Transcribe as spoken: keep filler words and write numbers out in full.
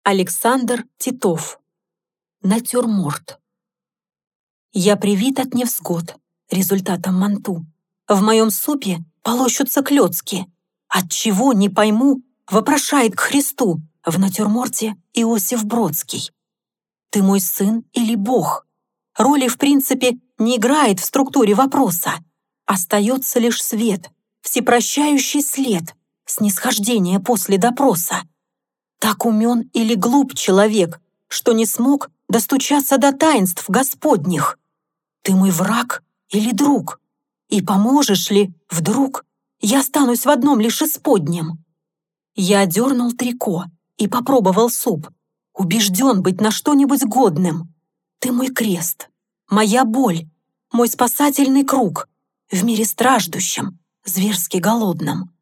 Александр Титов. Натюрморт. Я привит от невзгод результатом манту. В моем супе полощутся клёцки. Отчего, не пойму, вопрошает к Христу в натюрморте Иосиф Бродский. Ты мой сын или Бог? Роли, в принципе, не играет в структуре вопроса. Остается лишь свет, всепрощающий след, снисхождение после допроса. Так умен или глуп человек, что не смог достучаться до таинств Господних? Ты мой враг или друг? И поможешь ли, вдруг, я останусь в одном лишь исподнем? Я одернул трико и попробовал суп, убежден быть на что-нибудь годным. Ты мой крест, моя боль, мой спасательный круг в мире страждущем, зверски голодном.